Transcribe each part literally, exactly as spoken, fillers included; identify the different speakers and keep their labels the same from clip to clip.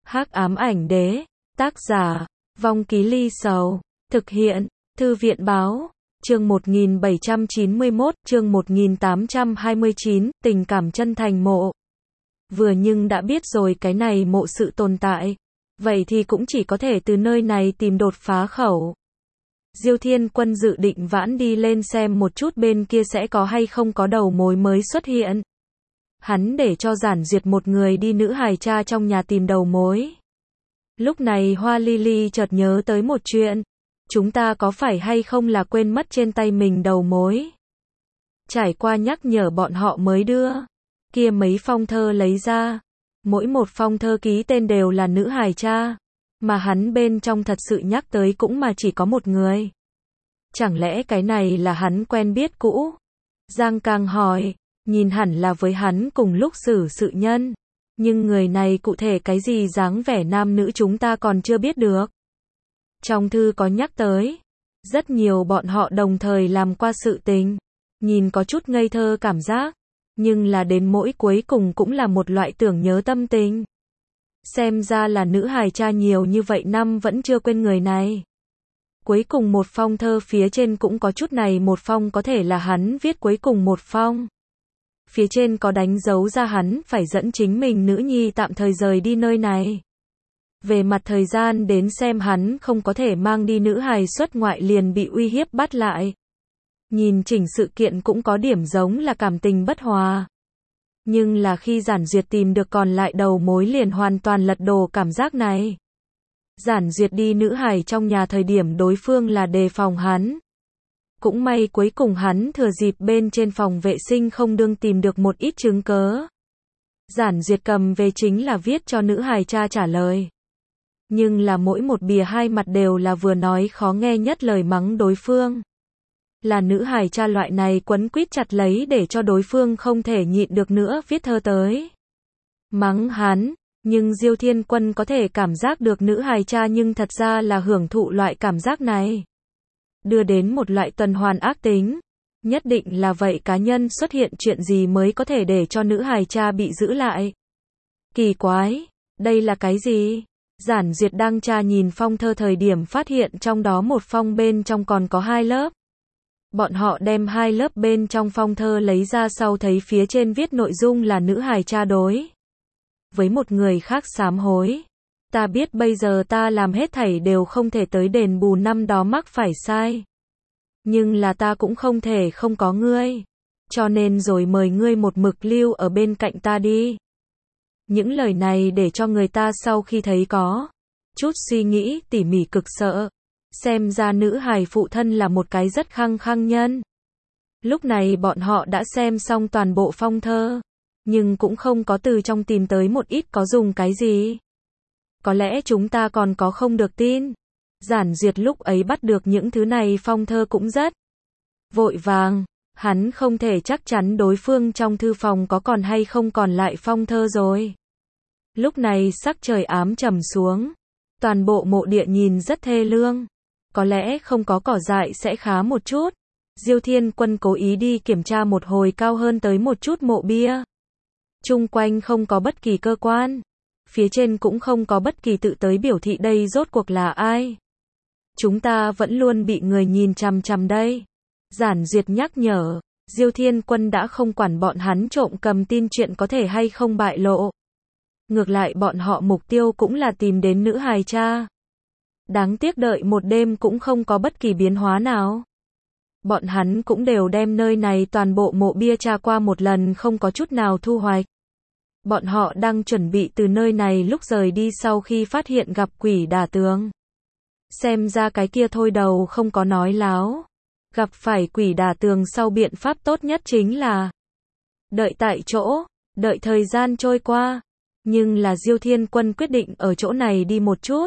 Speaker 1: Hắc ám ảnh đế, tác giả, Vong Ký Ly Sầu, thực hiện, Thư viện báo, chương một nghìn bảy trăm chín mươi mốt, chương một nghìn tám trăm hai mươi chín, tình cảm chân thành mộ. Vừa nhưng đã biết rồi cái này mộ sự tồn tại, vậy thì cũng chỉ có thể từ nơi này tìm đột phá khẩu. Diêu Thiên Quân dự định vãn đi lên xem một chút bên kia sẽ có hay không có đầu mối mới xuất hiện. Hắn để cho Giản Duyệt một người đi nữ hài cha trong nhà tìm đầu mối. Lúc này Hoa Ly Ly chợt nhớ tới một chuyện. Chúng ta có phải hay không là quên mất trên tay mình đầu mối? Trải qua nhắc nhở bọn họ mới đưa kia mấy phong thơ lấy ra. Mỗi một phong thơ ký tên đều là nữ hài cha. Mà hắn bên trong thật sự nhắc tới cũng mà chỉ có một người. Chẳng lẽ cái này là hắn quen biết cũ? Giang Càng hỏi, nhìn hẳn là với hắn cùng lúc xử sự nhân. Nhưng người này cụ thể cái gì dáng vẻ nam nữ chúng ta còn chưa biết được. Trong thư có nhắc tới, rất nhiều bọn họ đồng thời làm qua sự tình. Nhìn có chút ngây thơ cảm giác, nhưng là đến mỗi cuối cùng cũng là một loại tưởng nhớ tâm tình. Xem ra là nữ hài cha nhiều như vậy năm vẫn chưa quên người này. Cuối cùng một phong thơ phía trên cũng có chút này một phong có thể là hắn viết cuối cùng một phong. Phía trên có đánh dấu ra hắn phải dẫn chính mình nữ nhi tạm thời rời đi nơi này. Về mặt thời gian đến xem hắn không có thể mang đi nữ hài xuất ngoại liền bị uy hiếp bắt lại. Nhìn chỉnh sự kiện cũng có điểm giống là cảm tình bất hòa. Nhưng là khi Giản Duyệt tìm được còn lại đầu mối liền hoàn toàn lật đổ cảm giác này. Giản Duyệt đi nữ hài trong nhà thời điểm đối phương là đề phòng hắn. Cũng may cuối cùng hắn thừa dịp bên trên phòng vệ sinh không đương tìm được một ít chứng cớ. Giản Duyệt cầm về chính là viết cho nữ hài cha trả lời. Nhưng là mỗi một bìa hai mặt đều là vừa nói khó nghe nhất lời mắng đối phương. Là nữ hài cha loại này quấn quýt chặt lấy để cho đối phương không thể nhịn được nữa viết thơ tới. Mắng hắn, nhưng Diêu Thiên Quân có thể cảm giác được nữ hài cha nhưng thật ra là hưởng thụ loại cảm giác này. Đưa đến một loại tuần hoàn ác tính. Nhất định là vậy cá nhân xuất hiện chuyện gì mới có thể để cho nữ hài cha bị giữ lại. Kỳ quái, đây là cái gì? Giản Duyệt đang tra nhìn phong thơ thời điểm phát hiện trong đó một phong bên trong còn có hai lớp. Bọn họ đem hai lớp bên trong phong thơ lấy ra sau thấy phía trên viết nội dung là nữ hài cha đối với một người khác sám hối. Ta biết bây giờ ta làm hết thảy đều không thể tới đền bù năm đó mắc phải sai. Nhưng là ta cũng không thể không có ngươi. Cho nên rồi mời ngươi một mực lưu ở bên cạnh ta đi. Những lời này để cho người ta sau khi thấy có chút suy nghĩ tỉ mỉ cực sợ. Xem ra nữ hài phụ thân là một cái rất khăng khăng nhân. Lúc này bọn họ đã xem xong toàn bộ phong thơ. Nhưng cũng không có từ trong tìm tới một ít có dùng cái gì. Có lẽ chúng ta còn có không được tin. Giản Duyệt lúc ấy bắt được những thứ này phong thơ cũng rất vội vàng. Hắn không thể chắc chắn đối phương trong thư phòng có còn hay không còn lại phong thơ rồi. Lúc này sắc trời ám trầm xuống. Toàn bộ mộ địa nhìn rất thê lương. Có lẽ không có cỏ dại sẽ khá một chút. Diêu Thiên Quân cố ý đi kiểm tra một hồi cao hơn tới một chút mộ bia. Chung quanh không có bất kỳ cơ quan. Phía trên cũng không có bất kỳ tự tới biểu thị đây rốt cuộc là ai. Chúng ta vẫn luôn bị người nhìn chằm chằm đây. Giản Duyệt nhắc nhở. Diêu Thiên Quân đã không quản bọn hắn trộm cầm tin chuyện có thể hay không bại lộ. Ngược lại bọn họ mục tiêu cũng là tìm đến nữ hài cha. Đáng tiếc đợi một đêm cũng không có bất kỳ biến hóa nào. Bọn hắn cũng đều đem nơi này toàn bộ mộ bia tra qua một lần không có chút nào thu hoạch. Bọn họ đang chuẩn bị từ nơi này lúc rời đi sau khi phát hiện gặp quỷ đả tường. Xem ra cái kia thôi đầu không có nói láo. Gặp phải quỷ đả tường sau biện pháp tốt nhất chính là đợi tại chỗ, đợi thời gian trôi qua. Nhưng là Diêu Thiên Quân quyết định ở chỗ này đi một chút.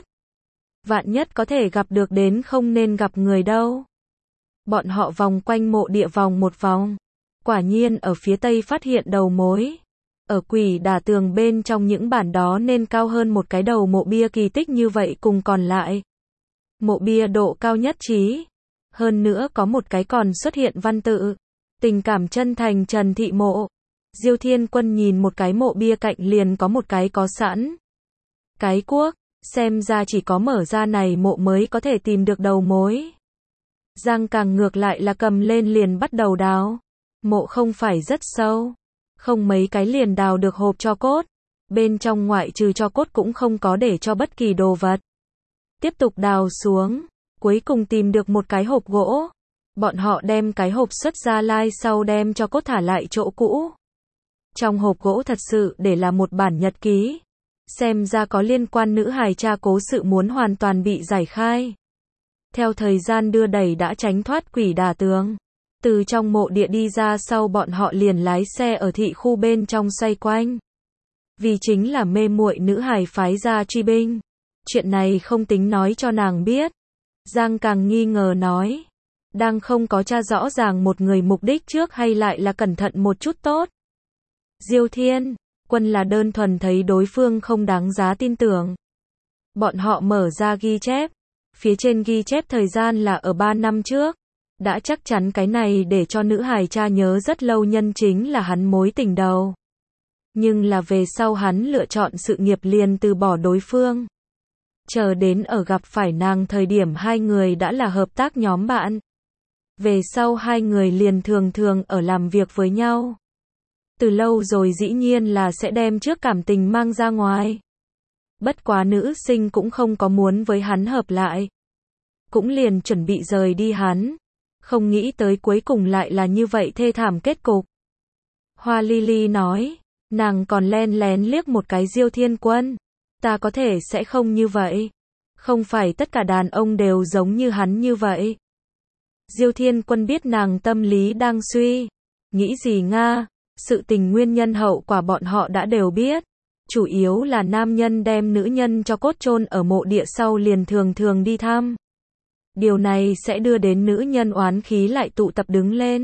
Speaker 1: Vạn nhất có thể gặp được đến không nên gặp người đâu. Bọn họ vòng quanh mộ địa vòng một vòng. Quả nhiên ở phía tây phát hiện đầu mối. Ở quỷ đả tường bên trong những bản đó nên cao hơn một cái đầu mộ bia kỳ tích như vậy cùng còn lại. Mộ bia độ cao nhất trí. Hơn nữa có một cái còn xuất hiện văn tự. Tình cảm chân thành Trần Thị Mộ. Diêu Thiên Quân nhìn một cái mộ bia cạnh liền có một cái có sẵn. Cái cuốc, xem ra chỉ có mở ra này mộ mới có thể tìm được đầu mối. Giang Càng ngược lại là cầm lên liền bắt đầu đào. Mộ không phải rất sâu, không mấy cái liền đào được hộp tro cốt. Bên trong ngoại trừ tro cốt cũng không có để cho bất kỳ đồ vật. Tiếp tục đào xuống, cuối cùng tìm được một cái hộp gỗ. Bọn họ đem cái hộp xuất ra lai sau đem cho cốt thả lại chỗ cũ. Trong hộp gỗ thật sự để là một bản nhật ký. Xem ra có liên quan nữ hài cha cố sự muốn hoàn toàn bị giải khai. Theo thời gian đưa đẩy đã tránh thoát quỷ đả tường. Từ trong mộ địa đi ra sau bọn họ liền lái xe ở thị khu bên trong xoay quanh. Vì chính là mê muội nữ hài phái ra truy binh. Chuyện này không tính nói cho nàng biết. Giang Càng nghi ngờ nói. Đang không có tra rõ ràng một người mục đích trước hay lại là cẩn thận một chút tốt. Diêu Thiên Quân là đơn thuần thấy đối phương không đáng giá tin tưởng. Bọn họ mở ra ghi chép. Phía trên ghi chép thời gian là ở ba năm trước. Đã chắc chắn cái này để cho nữ hài cha nhớ rất lâu nhân chính là hắn mối tình đầu. Nhưng là về sau hắn lựa chọn sự nghiệp liền từ bỏ đối phương. Chờ đến ở gặp phải nàng thời điểm hai người đã là hợp tác nhóm bạn. Về sau hai người liền thường thường ở làm việc với nhau. Từ lâu rồi dĩ nhiên là sẽ đem trước cảm tình mang ra ngoài. Bất quá nữ sinh cũng không có muốn với hắn hợp lại. Cũng liền chuẩn bị rời đi hắn. Không nghĩ tới cuối cùng lại là như vậy thê thảm kết cục. Hoa Lily nói, nàng còn len lén liếc một cái Diêu Thiên Quân. Ta có thể sẽ không như vậy. Không phải tất cả đàn ông đều giống như hắn như vậy. Diêu Thiên Quân biết nàng tâm lý đang suy. Nghĩ gì Nga? Sự tình nguyên nhân hậu quả bọn họ đã đều biết. Chủ yếu là nam nhân đem nữ nhân cho cốt chôn ở mộ địa sau liền thường thường đi thăm. Điều này sẽ đưa đến nữ nhân oán khí lại tụ tập đứng lên.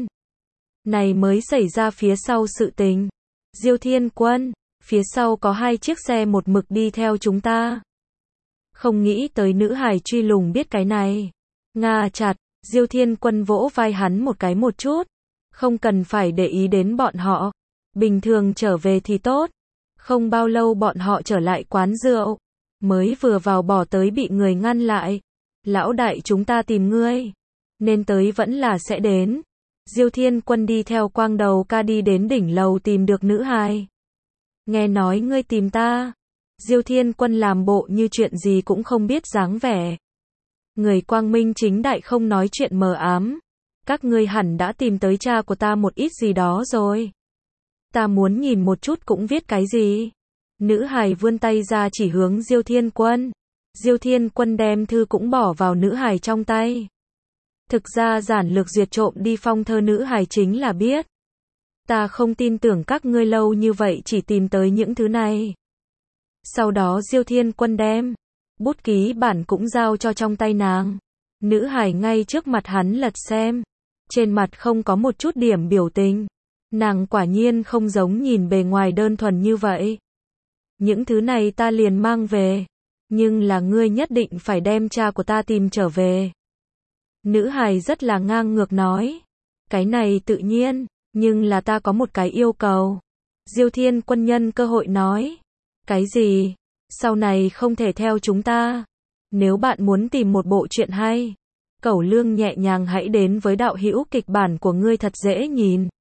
Speaker 1: Này mới xảy ra phía sau sự tình. Diêu Thiên Quân, phía sau có hai chiếc xe một mực đi theo chúng ta. Không nghĩ tới nữ hài truy lùng biết cái này. Nga chặt, Diêu Thiên Quân vỗ vai hắn một cái một chút. Không cần phải để ý đến bọn họ. Bình thường trở về thì tốt. Không bao lâu bọn họ trở lại quán rượu. Mới vừa vào bỏ tới bị người ngăn lại. Lão đại chúng ta tìm ngươi. Nên tới vẫn là sẽ đến. Diêu Thiên Quân đi theo quang đầu ca đi đến đỉnh lầu tìm được nữ hài. Nghe nói ngươi tìm ta. Diêu Thiên Quân làm bộ như chuyện gì cũng không biết dáng vẻ. Người quang minh chính đại không nói chuyện mờ ám. Các ngươi hẳn đã tìm tới cha của ta một ít gì đó rồi. Ta muốn nhìn một chút cũng viết cái gì. Nữ hài vươn tay ra chỉ hướng Diêu Thiên Quân. Diêu Thiên Quân đem thư cũng bỏ vào nữ hài trong tay. Thực ra giản lược duyệt trộm đi phong thơ nữ hài chính là biết. Ta không tin tưởng các ngươi lâu như vậy chỉ tìm tới những thứ này. Sau đó Diêu Thiên Quân đem bút ký bản cũng giao cho trong tay nàng. Nữ hài ngay trước mặt hắn lật xem. Trên mặt không có một chút điểm biểu tình. Nàng quả nhiên không giống nhìn bề ngoài đơn thuần như vậy. Những thứ này ta liền mang về. Nhưng là ngươi nhất định phải đem cha của ta tìm trở về. Nữ hài rất là ngang ngược nói. Cái này tự nhiên, nhưng là ta có một cái yêu cầu. Diêu Thiên Quân nhân cơ hội nói. Cái gì? Sau này không thể theo chúng ta. Nếu bạn muốn tìm một bộ truyện hay, Cẩu Lương nhẹ nhàng hãy đến với đạo hữu kịch bản của ngươi thật dễ nhìn.